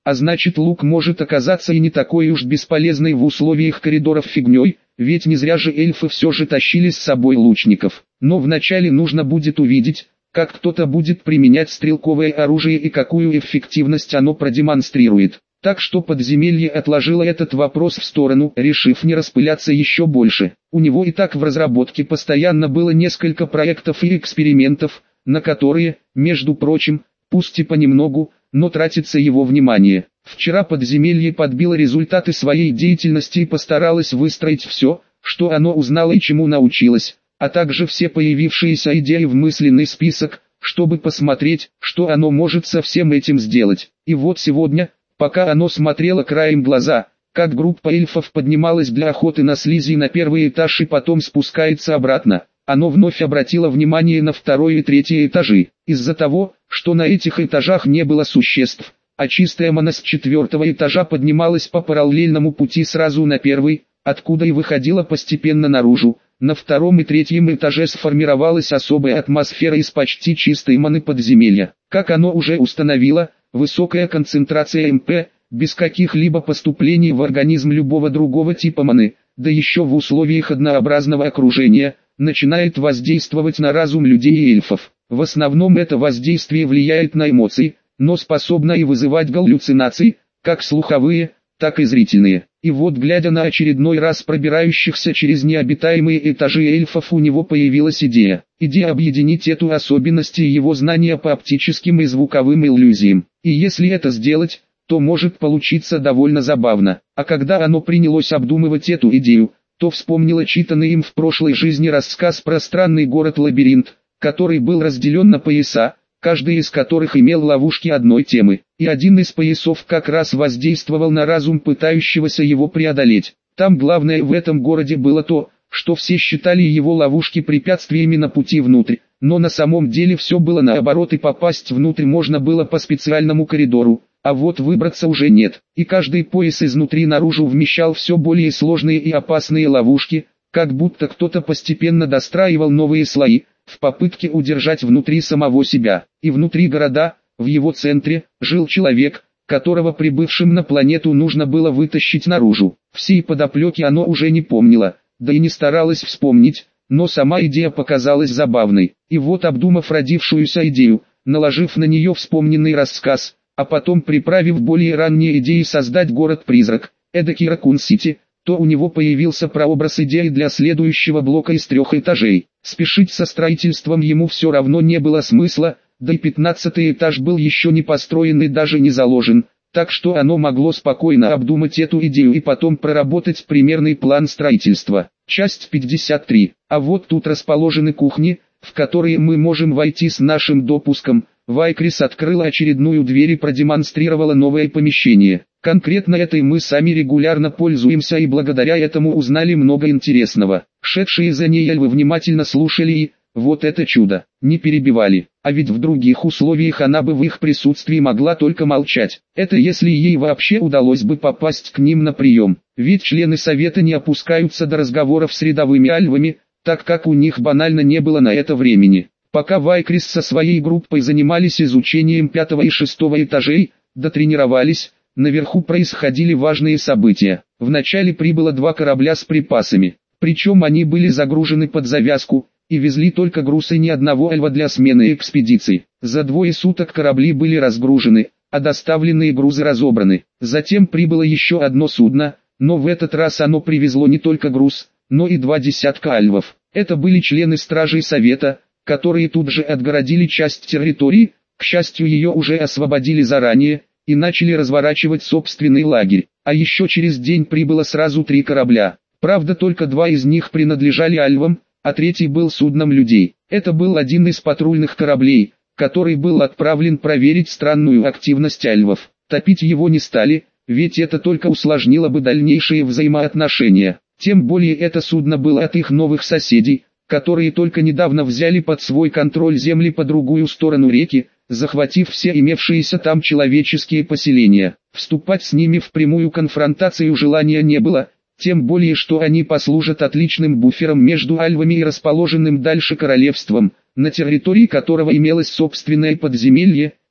А значит, лук может оказаться и не такой уж бесполезной в условиях коридоров фигней, ведь не зря же эльфы все же тащили с собой лучников. Но вначале нужно будет увидеть, как кто-то будет применять стрелковое оружие и какую эффективность оно продемонстрирует. Так что подземелье отложило этот вопрос в сторону, решив не распыляться еще больше. У него и так в разработке постоянно было несколько проектов и экспериментов, на которые, между прочим, пусть и понемногу, но тратится его внимание. Вчера подземелье подбило результаты своей деятельности и постаралось выстроить все, что оно узнало и чему научилось, а также все появившиеся идеи в мысленный список, чтобы посмотреть, что оно может со всем этим сделать. И вот сегодня, пока оно смотрело краем глаза, как группа эльфов поднималась для охоты на слизи на первый этаж и потом спускается обратно, оно вновь обратило внимание на второй и третий этажи. Из-за того, что на этих этажах не было существ, а чистая мана с четвертого этажа поднималась по параллельному пути сразу на первый, откуда и выходила постепенно наружу. На втором и третьем этаже сформировалась особая атмосфера из почти чистой маны подземелья. Как оно уже установило, высокая концентрация эм пэ, без каких-либо поступлений в организм любого другого типа маны, да еще в условиях однообразного окружения, начинает воздействовать на разум людей и эльфов. В основном это воздействие влияет на эмоции, но способно и вызывать галлюцинации, как слуховые, так и зрительные. И вот, глядя на очередной раз пробирающихся через необитаемые этажи эльфов, у него появилась идея. Идея объединить эту особенность и его знания по оптическим и звуковым иллюзиям. И если это сделать, то может получиться довольно забавно. А когда оно принялось обдумывать эту идею, то вспомнило читанный им в прошлой жизни рассказ про странный город-лабиринт, который был разделен на пояса, каждый из которых имел ловушки одной темы, и один из поясов как раз воздействовал на разум пытающегося его преодолеть. Там главное в этом городе было то, что все считали его ловушки препятствиями на пути внутрь, но на самом деле все было наоборот, и попасть внутрь можно было по специальному коридору, а вот выбраться уже нет. И каждый пояс изнутри наружу вмещал все более сложные и опасные ловушки, как будто кто-то постепенно достраивал новые слои, в попытке удержать внутри самого себя. И внутри города, в его центре, жил человек, которого прибывшим на планету нужно было вытащить наружу. Всей подоплеки оно уже не помнило, да и не старалось вспомнить, но сама идея показалась забавной. И вот, обдумав родившуюся идею, наложив на нее вспомненный рассказ, а потом приправив более ранние идеи создать город-призрак, эдакий Ракун-Сити, то у него появился прообраз идеи для следующего блока из трех этажей. Спешить со строительством ему все равно не было смысла, да и пятнадцатый этаж был еще не построен и даже не заложен, так что оно могло спокойно обдумать эту идею и потом проработать примерный план строительства. Часть пятьдесят три. А вот тут расположены кухни, в которые мы можем войти с нашим допуском. Вайкрис открыла очередную дверь и продемонстрировала новое помещение. Конкретно этой мы сами регулярно пользуемся и благодаря этому узнали много интересного. Шедшие за ней эльфы внимательно слушали и, вот это чудо, не перебивали. А ведь в других условиях она бы в их присутствии могла только молчать. Это если ей вообще удалось бы попасть к ним на прием. Ведь члены совета не опускаются до разговоров с рядовыми альвами, так как у них банально не было на это времени. Пока Вайкрис со своей группой занимались изучением пятого и шестого этажей, дотренировались, наверху происходили важные события. Вначале прибыло два корабля с припасами, причем они были загружены под завязку, и везли только груз и ни одного альва для смены экспедиций. За двое суток корабли были разгружены, а доставленные грузы разобраны. Затем прибыло еще одно судно, но в этот раз оно привезло не только груз, но и два десятка альвов. Это были члены стражей совета, которые тут же отгородили часть территории, к счастью ее уже освободили заранее, и начали разворачивать собственный лагерь. А еще через день прибыло сразу три корабля. Правда, только два из них принадлежали альвам, а третий был судном людей. Это был один из патрульных кораблей, который был отправлен проверить странную активность альвов. Топить его не стали, ведь это только усложнило бы дальнейшие взаимоотношения. Тем более это судно было от их новых соседей, которые только недавно взяли под свой контроль земли по другую сторону реки, захватив все имевшиеся там человеческие поселения. Вступать с ними в прямую конфронтацию желания не было, тем более что они послужат отличным буфером между альвами и расположенным дальше королевством, на территории которого имелось собственное подземелье,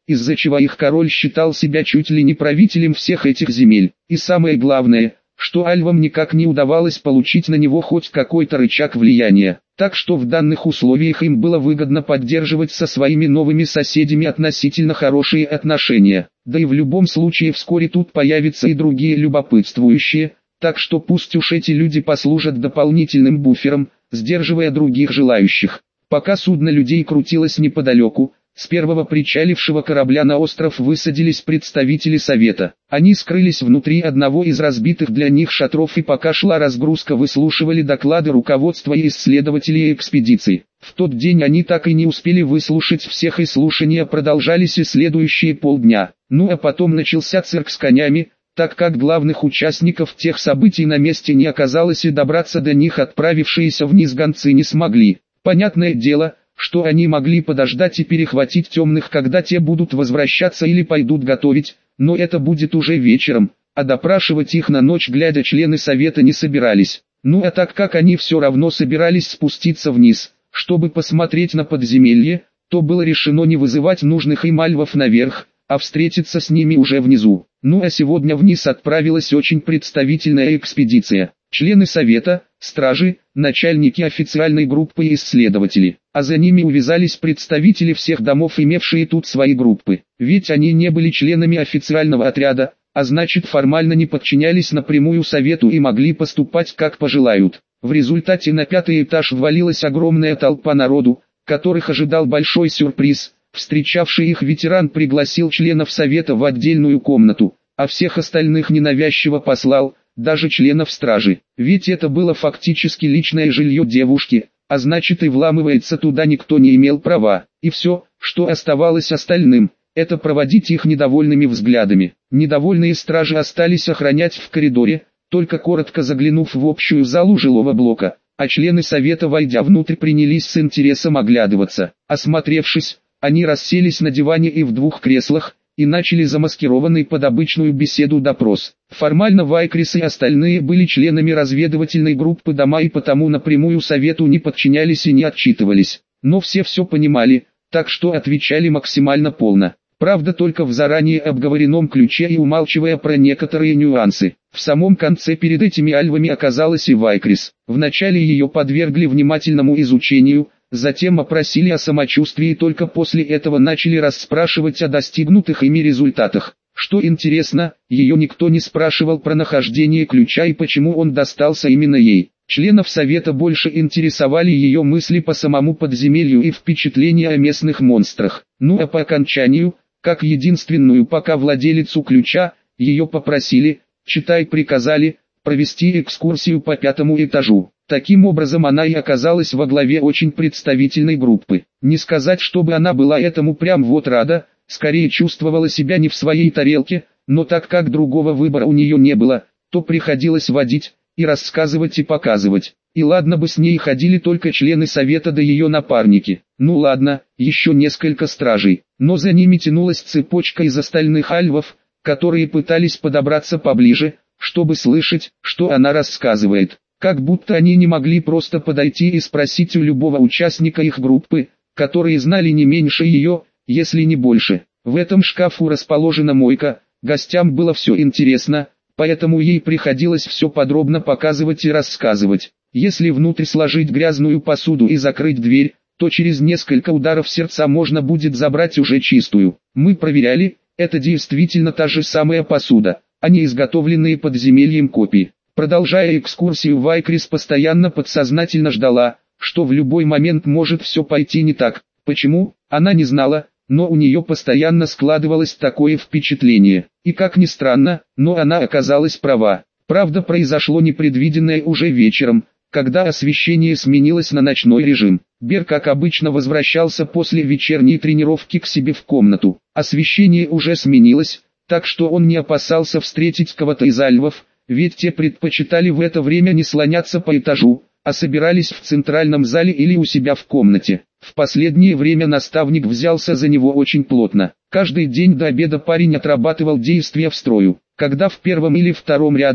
из-за чего их король считал себя чуть ли не правителем всех этих земель. И самое главное, что альвам никак не удавалось получить на него хоть какой-то рычаг влияния. Так что в данных условиях им было выгодно поддерживать со своими новыми соседями относительно хорошие отношения. Да и в любом случае вскоре тут появятся и другие любопытствующие, так что пусть уж эти люди послужат дополнительным буфером, сдерживая других желающих. Пока судно людей крутилось неподалеку, с первого причалившего корабля на остров высадились представители совета. Они скрылись внутри одного из разбитых для них шатров и пока шла разгрузка выслушивали доклады руководства и исследователей экспедиции. В тот день они так и не успели выслушать всех и слушания продолжались и следующие полдня. Ну а потом начался цирк с конями, так как главных участников тех событий на месте не оказалось и добраться до них отправившиеся вниз гонцы не смогли. Понятное дело, что они могли подождать и перехватить темных, когда те будут возвращаться или пойдут готовить, но это будет уже вечером, а допрашивать их на ночь глядя члены совета не собирались. Ну а так как они все равно собирались спуститься вниз, чтобы посмотреть на подземелье, то было решено не вызывать нужных им альвов наверх, а встретиться с ними уже внизу. Ну а сегодня вниз отправилась очень представительная экспедиция. Члены совета, стражи, начальники официальной группы и исследователи, а за ними увязались представители всех домов, имевшие тут свои группы. Ведь они не были членами официального отряда, а значит формально не подчинялись напрямую совету и могли поступать как пожелают. В результате на пятый этаж ввалилась огромная толпа народу, которых ожидал большой сюрприз. Встречавший их ветеран пригласил членов совета в отдельную комнату, а всех остальных ненавязчиво послал, даже членов стражи. Ведь это было фактически личное жилье девушки, а значит и вламываться туда никто не имел права. И все, что оставалось остальным, это проводить их недовольными взглядами. Недовольные стражи остались охранять в коридоре, только коротко заглянув в общую залу жилого блока, а члены совета, войдя внутрь, принялись с интересом оглядываться. Осмотревшись, они расселись на диване и в двух креслах, и начали замаскированный под обычную беседу допрос. Формально Вайкрис и остальные были членами разведывательной группы дома и потому напрямую совету не подчинялись и не отчитывались. Но все все понимали, так что отвечали максимально полно. Правда только в заранее обговоренном ключе и умалчивая про некоторые нюансы. В самом конце перед этими альвами оказалась и Вайкрис. Вначале ее подвергли внимательному изучению, затем опросили о самочувствии и только после этого начали расспрашивать о достигнутых ими результатах. Что интересно, ее никто не спрашивал про нахождение ключа и почему он достался именно ей. Членов совета больше интересовали ее мысли по самому подземелью и впечатления о местных монстрах. Ну а по окончанию, как единственную пока владелицу ключа, ее попросили, читай приказали, провести экскурсию по пятому этажу. Таким образом она и оказалась во главе очень представительной группы. Не сказать, чтобы она была этому прям вот рада, скорее чувствовала себя не в своей тарелке, но так как другого выбора у нее не было, то приходилось водить, и рассказывать и показывать. И ладно бы с ней ходили только члены совета да ее напарники. Ну ладно, еще несколько стражей, но за ними тянулась цепочка из остальных альвов, которые пытались подобраться поближе, чтобы слышать, что она рассказывает. Как будто они не могли просто подойти и спросить у любого участника их группы, которые знали не меньше ее, если не больше. В этом шкафу расположена мойка, гостям было все интересно, поэтому ей приходилось все подробно показывать и рассказывать. Если внутрь сложить грязную посуду и закрыть дверь, то через несколько ударов сердца можно будет забрать уже чистую. Мы проверяли, это действительно та же самая посуда, а не изготовленные подземельем копии. Продолжая экскурсию, Вайкрис постоянно подсознательно ждала, что в любой момент может все пойти не так. Почему, она не знала, но у нее постоянно складывалось такое впечатление. И как ни странно, но она оказалась права. Правда, произошло непредвиденное уже вечером, когда освещение сменилось на ночной режим. Бер, как обычно, возвращался после вечерней тренировки к себе в комнату. Освещение уже сменилось, так что он не опасался встретить кого-то из альвов, ведь те предпочитали в это время не слоняться по этажу, а собирались в центральном зале или у себя в комнате. В последнее время наставник взялся за него очень плотно. Каждый день до обеда парень отрабатывал действия в строю. Когда в первом или втором ряду,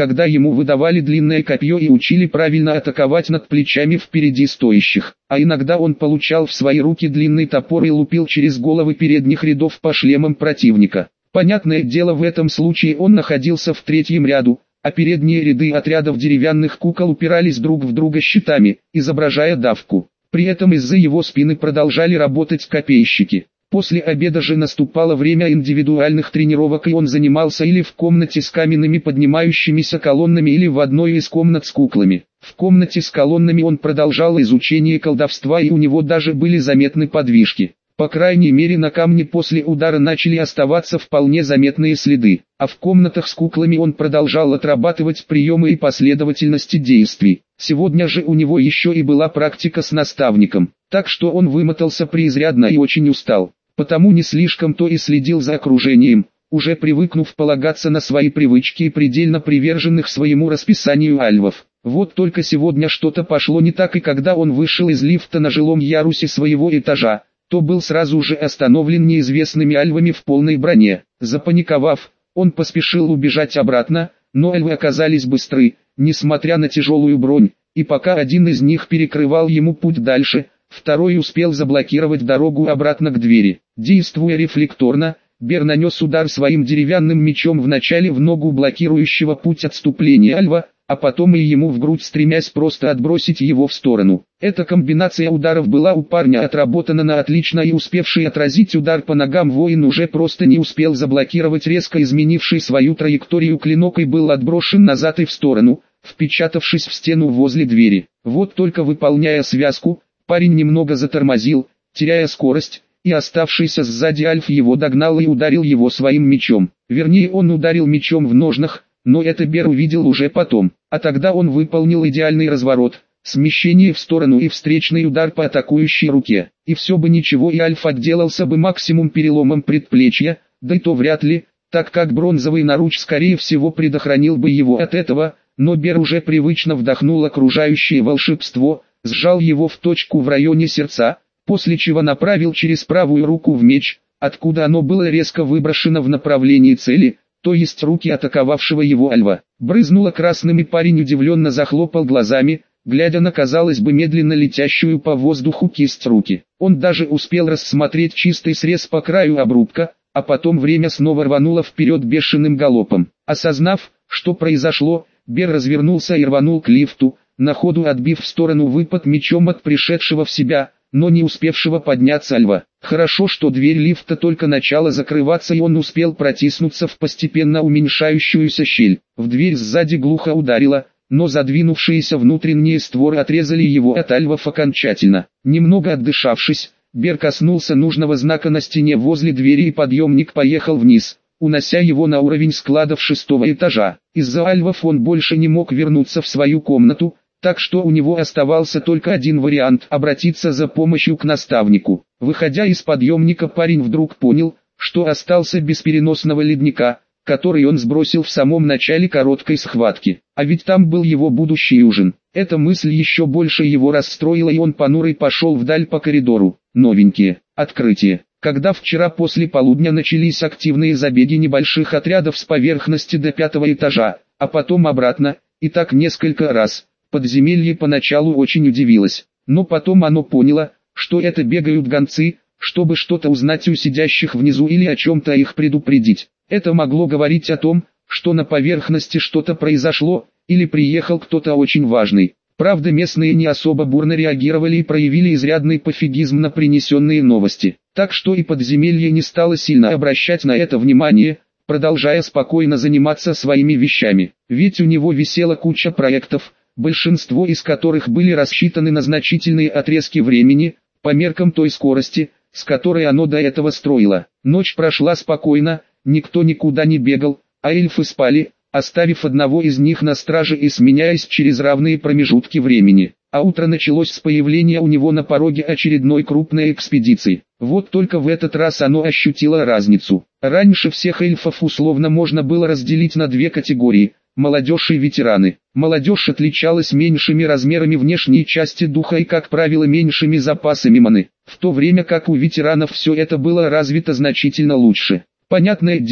когда ему выдавали длинное копье и учили правильно атаковать над плечами впереди стоящих, а иногда он получал в свои руки длинный топор и лупил через головы передних рядов по шлемам противника. Понятное дело, в этом случае он находился в третьем ряду, а передние ряды отрядов деревянных кукол упирались друг в друга щитами, изображая давку. При этом из-за его спины продолжали работать копейщики. После обеда же наступало время индивидуальных тренировок, и он занимался или в комнате с каменными поднимающимися колоннами, или в одной из комнат с куклами. В комнате с колоннами он продолжал изучение колдовства, и у него даже были заметны подвижки. По крайней мере, на камне после удара начали оставаться вполне заметные следы, а в комнатах с куклами он продолжал отрабатывать приемы и последовательности действий. Сегодня же у него еще и была практика с наставником, так что он вымотался преизрядно и очень устал, потому не слишком-то и следил за окружением, уже привыкнув полагаться на свои привычки и предельно приверженных своему расписанию альвов. Вот только сегодня что-то пошло не так, и когда он вышел из лифта на жилом ярусе своего этажа, то был сразу же остановлен неизвестными альвами в полной броне. Запаниковав, он поспешил убежать обратно, но альвы оказались быстры, несмотря на тяжелую бронь, и пока один из них перекрывал ему путь дальше, второй успел заблокировать дорогу обратно к двери. Действуя рефлекторно, Бер нанес удар своим деревянным мечом вначале в ногу блокирующего путь отступления альва, а потом и ему в грудь, стремясь просто отбросить его в сторону. Эта комбинация ударов была у парня отработана на отлично, и успевший отразить удар по ногам воин уже просто не успел заблокировать резко изменивший свою траекторию клинок и был отброшен назад и в сторону, впечатавшись в стену возле двери. Вот только выполняя связку, парень немного затормозил, теряя скорость, и оставшийся сзади альф его догнал и ударил его своим мечом. Вернее, он ударил мечом в ножнах, но это Бер увидел уже потом, а тогда он выполнил идеальный разворот, смещение в сторону и встречный удар по атакующей руке. И все бы ничего, и альф отделался бы максимум переломом предплечья, да и то вряд ли, так как бронзовый наруч скорее всего предохранил бы его от этого, но Бер уже привычно вдохнул окружающее волшебство, сжал его в точку в районе сердца, после чего направил через правую руку в меч, откуда оно было резко выброшено в направлении цели, то есть руки атаковавшего его альва. Брызнуло красным, и парень удивленно захлопал глазами, глядя на, казалось бы, медленно летящую по воздуху кисть руки. Он даже успел рассмотреть чистый срез по краю обрубка, а потом время снова рвануло вперед бешеным галопом. Осознав, что произошло, Бер развернулся и рванул к лифту, на ходу отбив в сторону выпад мечом от пришедшего в себя, но не успевшего подняться альва. Хорошо, что дверь лифта только начала закрываться, и он успел протиснуться в постепенно уменьшающуюся щель. В дверь сзади глухо ударило, но задвинувшиеся внутренние створы отрезали его от альвов окончательно. Немного отдышавшись, Бер коснулся нужного знака на стене возле двери, и подъемник поехал вниз, унося его на уровень складов шестого этажа. Из-за альвов он больше не мог вернуться в свою комнату, так что у него оставался только один вариант – обратиться за помощью к наставнику. Выходя из подъемника, парень вдруг понял, что остался без переносного ледника, который он сбросил в самом начале короткой схватки. А ведь там был его будущий ужин. Эта мысль еще больше его расстроила, и он понурый пошел вдаль по коридору. Новенькие. Открытие. Когда вчера после полудня начались активные забеги небольших отрядов с поверхности до пятого этажа, а потом обратно, и так несколько раз, подземелье поначалу очень удивилось, но потом оно поняло, что это бегают гонцы, чтобы что-то узнать у сидящих внизу или о чем-то их предупредить. Это могло говорить о том, что на поверхности что-то произошло, или приехал кто-то очень важный. Правда, местные не особо бурно реагировали и проявили изрядный пофигизм на принесенные новости, так что и подземелье не стало сильно обращать на это внимание, продолжая спокойно заниматься своими вещами. Ведь у него висела куча проектов, большинство из которых были рассчитаны на значительные отрезки времени, по меркам той скорости, с которой оно до этого строило. Ночь прошла спокойно, никто никуда не бегал, а эльфы спали, оставив одного из них на страже и сменяясь через равные промежутки времени. А утро началось с появления у него на пороге очередной крупной экспедиции. Вот только в этот раз оно ощутило разницу. Раньше всех эльфов условно можно было разделить на две категории – молодежь и ветераны. Молодежь отличалась меньшими размерами внешней части духа и, как правило, меньшими запасами маны, в то время как у ветеранов все это было развито значительно лучше. Понятное дело,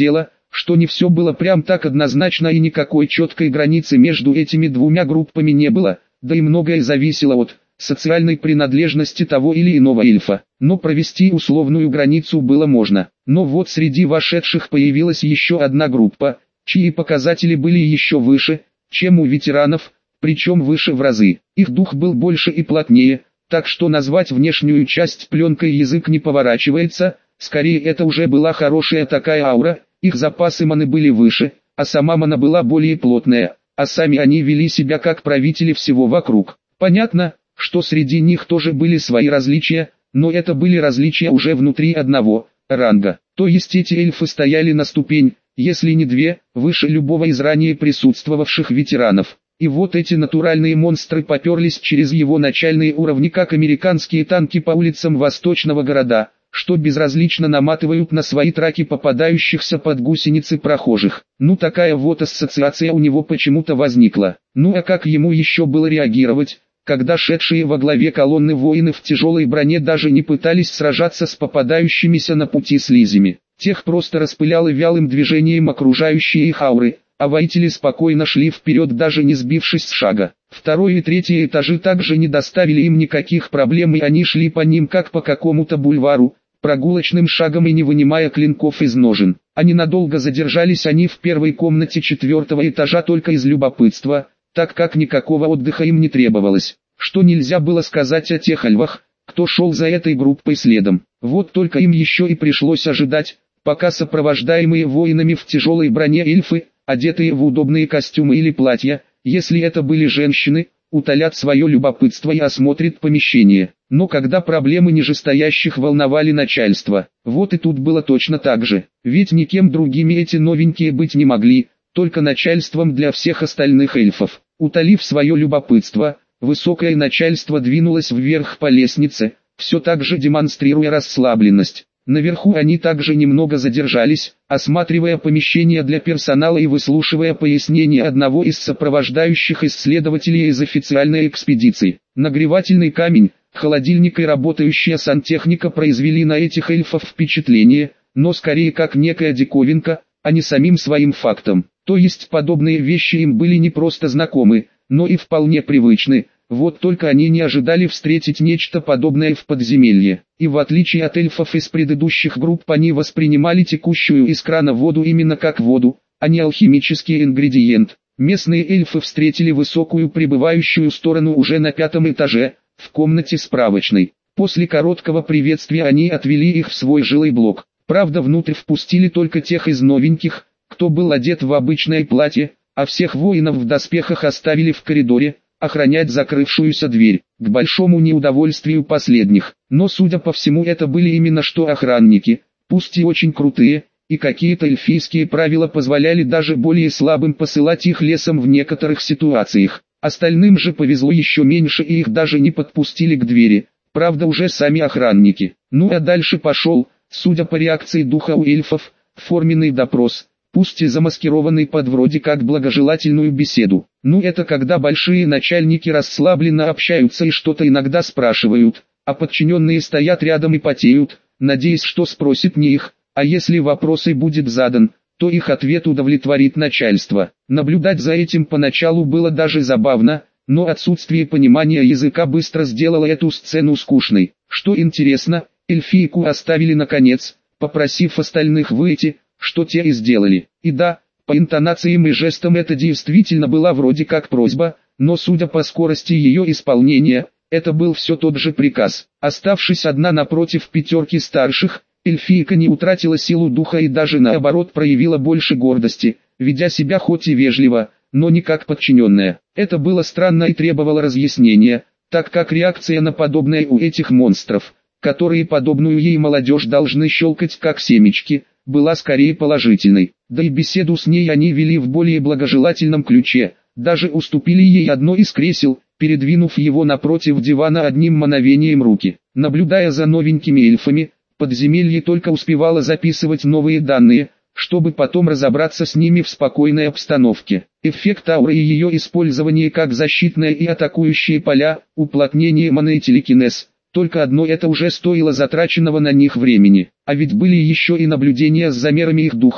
что не все было прям так однозначно и никакой четкой границы между этими двумя группами не было, да и многое зависело от социальной принадлежности того или иного эльфа. Но провести условную границу было можно. Но вот среди вошедших появилась еще одна группа, чьи показатели были еще выше, чем у ветеранов, причем выше в разы. Их дух был больше и плотнее, так что назвать внешнюю часть пленкой язык не поворачивается, скорее это уже была хорошая такая аура, их запасы маны были выше, а сама мана была более плотная, а сами они вели себя как правители всего вокруг. Понятно, что среди них тоже были свои различия, но это были различия уже внутри одного ранга. То есть эти эльфы стояли на ступень, если не две, выше любого из ранее присутствовавших ветеранов. И вот эти натуральные монстры поперлись через его начальные уровни, как американские танки по улицам восточного города, что безразлично наматывают на свои траки попадающихся под гусеницы прохожих. Ну такая вот ассоциация у него почему-то возникла. Ну а как ему еще было реагировать, когда шедшие во главе колонны воины в тяжелой броне даже не пытались сражаться с попадающимися на пути слизями. Тех просто распыляло вялым движением окружающие их ауры, а воители спокойно шли вперед, даже не сбившись с шага. Второй и третий этажи также не доставили им никаких проблем, и они шли по ним как по какому-то бульвару, прогулочным шагом и не вынимая клинков из ножен. А ненадолго задержались они в первой комнате четвертого этажа только из любопытства, так как никакого отдыха им не требовалось, что нельзя было сказать о тех эльфах, кто шел за этой группой следом. Вот только им еще и пришлось ожидать, пока сопровождаемые воинами в тяжелой броне эльфы, одетые в удобные костюмы или платья, если это были женщины, утолят свое любопытство и осмотрят помещение. Но когда проблемы нижестоящих волновали начальство, вот и тут было точно так же, ведь никем другими эти новенькие быть не могли, только начальством для всех остальных эльфов. Утолив свое любопытство, высокое начальство двинулось вверх по лестнице, все так же демонстрируя расслабленность. Наверху они также немного задержались, осматривая помещение для персонала и выслушивая пояснения одного из сопровождающих исследователей из официальной экспедиции. Нагревательный камень, холодильник и работающая сантехника произвели на этих эльфов впечатление, но скорее как некая диковинка, а не самим своим фактом. То есть подобные вещи им были не просто знакомы, но и вполне привычны. Вот только они не ожидали встретить нечто подобное в подземелье. И в отличие от эльфов из предыдущих групп, они воспринимали текущую из крана воду именно как воду, а не алхимический ингредиент. Местные эльфы встретили высокую прибывающую сторону уже на пятом этаже, в комнате справочной. После короткого приветствия они отвели их в свой жилой блок. Правда, внутрь впустили только тех из новеньких, кто был одет в обычное платье, а всех воинов в доспехах оставили в коридоре, охранять закрывшуюся дверь, к большому неудовольствию последних. Но судя по всему, это были именно что охранники, пусть и очень крутые, и какие-то эльфийские правила позволяли даже более слабым посылать их лесом в некоторых ситуациях. Остальным же повезло еще меньше, и их даже не подпустили к двери, правда уже сами охранники. Ну а дальше пошел, судя по реакции духа у эльфов, форменный допрос, пусть и замаскированный под вроде как благожелательную беседу. Ну это когда большие начальники расслабленно общаются и что-то иногда спрашивают, а подчиненные стоят рядом и потеют, надеясь, что спросит не их, а если вопрос и будет задан, то их ответ удовлетворит начальство. Наблюдать за этим поначалу было даже забавно, но отсутствие понимания языка быстро сделало эту сцену скучной. Что интересно, эльфийку оставили наконец, попросив остальных выйти, что те и сделали. И да, по интонациям и жестам это действительно была вроде как просьба, но судя по скорости ее исполнения, это был все тот же приказ. Оставшись одна напротив пятерки старших, эльфийка не утратила силу духа и даже наоборот проявила больше гордости, ведя себя хоть и вежливо, но не как подчиненная. Это было странно и требовало разъяснения, так как реакция на подобное у этих монстров, которые подобную ей молодежь должны щелкать как семечки, была скорее положительной. Да и беседу с ней они вели в более благожелательном ключе, даже уступили ей одно из кресел, передвинув его напротив дивана одним мановением руки. Наблюдая за новенькими эльфами, подземелье только успевало записывать новые данные, чтобы потом разобраться с ними в спокойной обстановке. Эффект ауры и ее использование как защитные и атакующие поля, уплотнение маны и телекинез. Только одно это уже стоило затраченного на них времени. А ведь были еще и наблюдения с замерами их духа,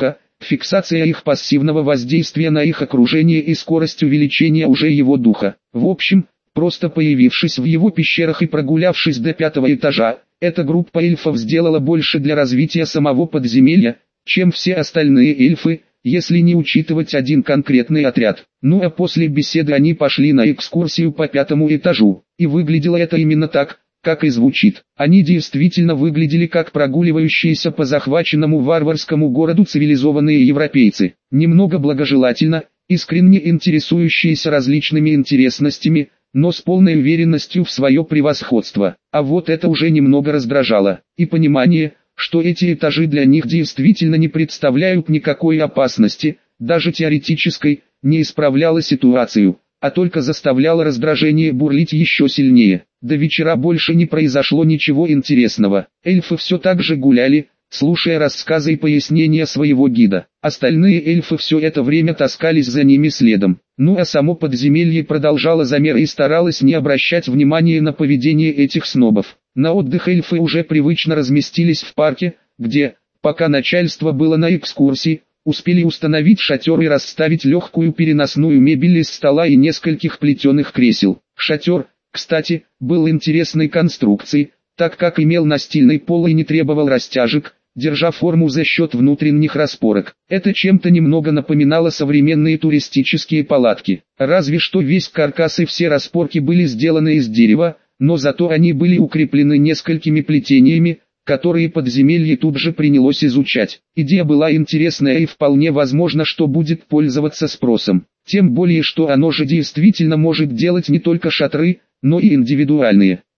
фиксация их пассивного воздействия на их окружение и скорость увеличения уже его духа. В общем, просто появившись в его пещерах и прогулявшись до пятого этажа, эта группа эльфов сделала больше для развития самого подземелья, чем все остальные эльфы, если не учитывать один конкретный отряд. Ну а после беседы они пошли на экскурсию по пятому этажу, и выглядело это именно так, как и звучит. Они действительно выглядели как прогуливающиеся по захваченному варварскому городу цивилизованные европейцы, немного благожелательно, искренне интересующиеся различными интересностями, но с полной уверенностью в свое превосходство. А вот это уже немного раздражало, и понимание, что эти этажи для них действительно не представляют никакой опасности, даже теоретической, не исправляло ситуацию, а только заставляло раздражение бурлить еще сильнее. До вечера больше не произошло ничего интересного. Эльфы все так же гуляли, слушая рассказы и пояснения своего гида. Остальные эльфы все это время таскались за ними следом. Ну а само подземелье продолжало замер и старалось не обращать внимания на поведение этих снобов. На отдых эльфы уже привычно разместились в парке, где, пока начальство было на экскурсии, успели установить шатер и расставить легкую переносную мебель из стола и нескольких плетеных кресел. Шатер, кстати, был интересной конструкции, так как имел настильный пол и не требовал растяжек, держа форму за счет внутренних распорок. Это чем-то немного напоминало современные туристические палатки. Разве что весь каркас и все распорки были сделаны из дерева, но зато они были укреплены несколькими плетениями, которые подземелье тут же принялось изучать. Идея была интересная и вполне возможно, что будет пользоваться спросом. Тем более, что оно же действительно может делать не только шатры, но и индивидуальные.